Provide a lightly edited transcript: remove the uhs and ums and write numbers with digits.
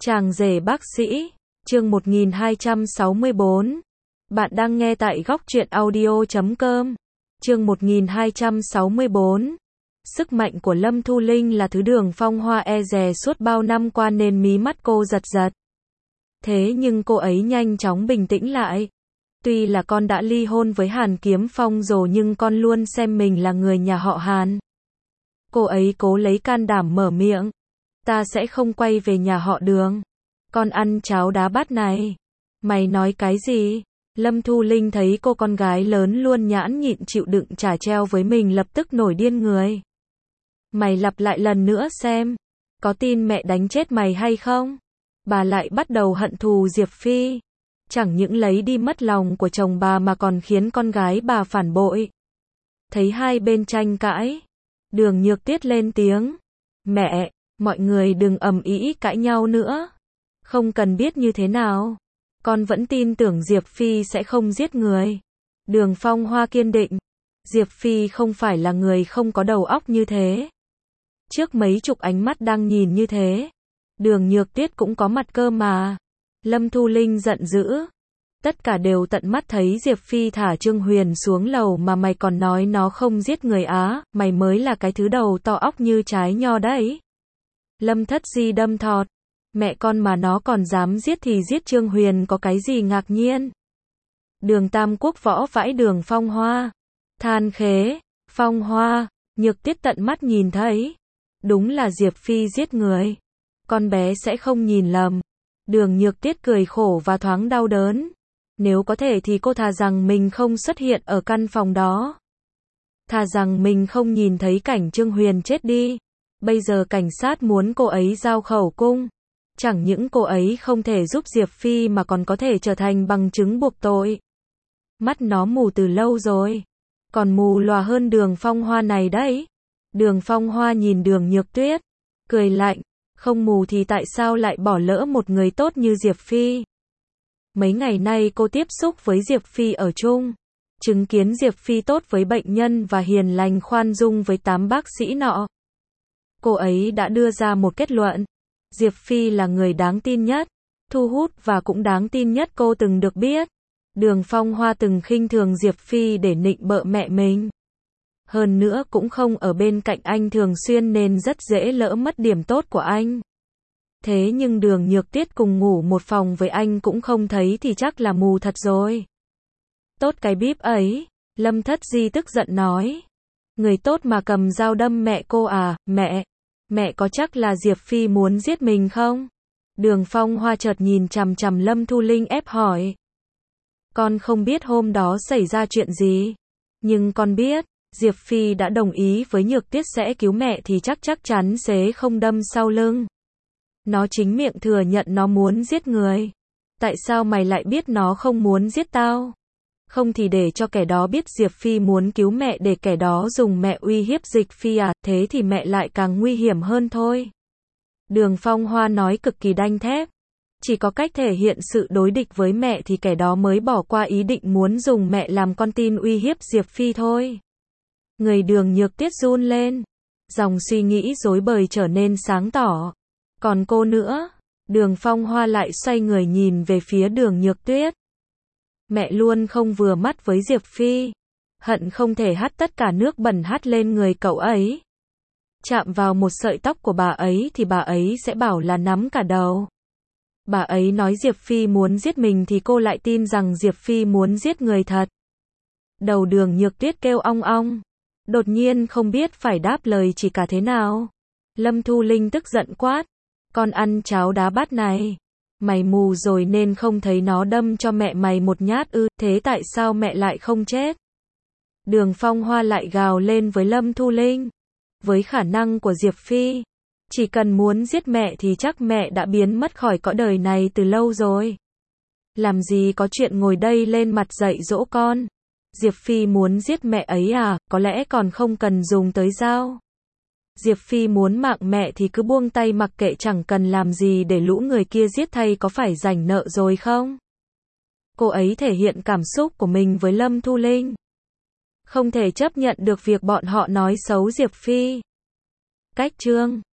Chàng rể bác sĩ, chương 1264. Bạn đang nghe tại góc truyện audio.com. Chương 1264. Sức mạnh của Lâm Thu Linh là thứ Đường Phong Hoa e dè suốt bao năm qua nên mí mắt cô giật giật. Thế nhưng cô ấy nhanh chóng bình tĩnh lại. Tuy là con đã ly hôn với Hàn Kiếm Phong rồi nhưng con luôn xem mình là người nhà họ Hàn. Cô ấy cố lấy can đảm mở miệng. Ta sẽ không quay về nhà họ Đường. Con ăn cháo đá bát này. Mày nói cái gì? Lâm Thu Linh thấy cô con gái lớn luôn nhãn nhịn chịu đựng chả treo với mình lập tức nổi điên người. Mày lặp lại lần nữa xem. Có tin mẹ đánh chết mày hay không? Bà lại bắt đầu hận thù Diệp Phi. Chẳng những lấy đi mất lòng của chồng bà mà còn khiến con gái bà phản bội. Thấy hai bên tranh cãi. Đường Nhược Tuyết lên tiếng. Mẹ, mọi người đừng ầm ĩ cãi nhau nữa. Không cần biết như thế nào. Con vẫn tin tưởng Diệp Phi sẽ không giết người. Đường Phong Hoa kiên định. Diệp Phi không phải là người không có đầu óc như thế. Trước mấy chục ánh mắt đang nhìn như thế. Đường Nhược Tuyết cũng có mặt cơ mà. Lâm Thu Linh giận dữ. Tất cả đều tận mắt thấy Diệp Phi thả Trương Huyền xuống lầu mà mày còn nói nó không giết người á, mày mới là cái thứ đầu to óc như trái nho đấy. Lâm Thất Di đâm thọt. Mẹ con mà nó còn dám giết thì giết Trương Huyền có cái gì ngạc nhiên. Đường Tam Quốc võ vãi Đường Phong Hoa. Than khế, Phong Hoa, Nhược Tuyết tận mắt nhìn thấy. Đúng là Diệp Phi giết người. Con bé sẽ không nhìn lầm. Đường Nhược Tuyết cười khổ và thoáng đau đớn. Nếu có thể thì cô thà rằng mình không xuất hiện ở căn phòng đó. Thà rằng mình không nhìn thấy cảnh Trương Huyền chết đi. Bây giờ cảnh sát muốn cô ấy giao khẩu cung. Chẳng những cô ấy không thể giúp Diệp Phi mà còn có thể trở thành bằng chứng buộc tội. Mắt nó mù từ lâu rồi. Còn mù lòa hơn Đường Phong Hoa này đấy. Đường Phong Hoa nhìn Đường Nhược Tuyết. Cười lạnh. Không mù thì tại sao lại bỏ lỡ một người tốt như Diệp Phi? Mấy ngày nay cô tiếp xúc với Diệp Phi ở chung. Chứng kiến Diệp Phi tốt với bệnh nhân và hiền lành khoan dung với 8 bác sĩ nọ. Cô ấy đã đưa ra một kết luận. Diệp Phi là người đáng tin nhất, thu hút và cũng đáng tin nhất cô từng được biết. Đường Phong Hoa từng khinh thường Diệp Phi để nịnh bợ mẹ mình. Hơn nữa cũng không ở bên cạnh anh thường xuyên nên rất dễ lỡ mất điểm tốt của anh. Thế nhưng Đường Nhược Tuyết cùng ngủ một phòng với anh cũng không thấy thì chắc là mù thật rồi. Tốt cái bíp ấy, Lâm Thất Di tức giận nói. Người tốt mà cầm dao đâm mẹ cô à, mẹ có chắc là Diệp Phi muốn giết mình không? Đường Phong Hoa chợt nhìn chằm chằm Lâm Thu Linh ép hỏi. Con không biết hôm đó xảy ra chuyện gì. Nhưng con biết, Diệp Phi đã đồng ý với Nhược Tuyết sẽ cứu mẹ thì chắc chắn sẽ không đâm sau lưng. Nó chính miệng thừa nhận nó muốn giết người. Tại sao mày lại biết nó không muốn giết tao? Không thì để cho kẻ đó biết Diệp Phi muốn cứu mẹ để kẻ đó dùng mẹ uy hiếp Diệp Phi à, thế thì mẹ lại càng nguy hiểm hơn thôi. Đường Phong Hoa nói cực kỳ đanh thép. Chỉ có cách thể hiện sự đối địch với mẹ thì kẻ đó mới bỏ qua ý định muốn dùng mẹ làm con tin uy hiếp Diệp Phi thôi. Người Đường Nhược Tuyết run lên. Dòng suy nghĩ rối bời trở nên sáng tỏ. Còn cô nữa? Đường Phong Hoa lại xoay người nhìn về phía Đường Nhược Tuyết. Mẹ luôn không vừa mắt với Diệp Phi. Hận không thể hắt tất cả nước bẩn hắt lên người cậu ấy. Chạm vào một sợi tóc của bà ấy thì bà ấy sẽ bảo là nắm cả đầu. Bà ấy nói Diệp Phi muốn giết mình thì cô lại tin rằng Diệp Phi muốn giết người thật. Đầu Đường Nhược Tuyết kêu ong ong. Đột nhiên không biết phải đáp lời chỉ cả thế nào. Lâm Thu Linh tức giận quát. Con ăn cháo đá bát này. Mày mù rồi nên không thấy nó đâm cho mẹ mày một nhát ư, thế tại sao mẹ lại không chết? Đường Phong Hoa lại gào lên với Lâm Thu Linh. Với khả năng của Diệp Phi, chỉ cần muốn giết mẹ thì chắc mẹ đã biến mất khỏi cõi đời này từ lâu rồi. Làm gì có chuyện ngồi đây lên mặt dạy dỗ con. Diệp Phi muốn giết mẹ ấy à, có lẽ còn không cần dùng tới dao. Diệp Phi muốn mạng mẹ thì cứ buông tay mặc kệ chẳng cần làm gì để lũ người kia giết thay có phải rảnh nợ rồi không? Cô ấy thể hiện cảm xúc của mình với Lâm Thu Linh. Không thể chấp nhận được việc bọn họ nói xấu Diệp Phi. Cách chương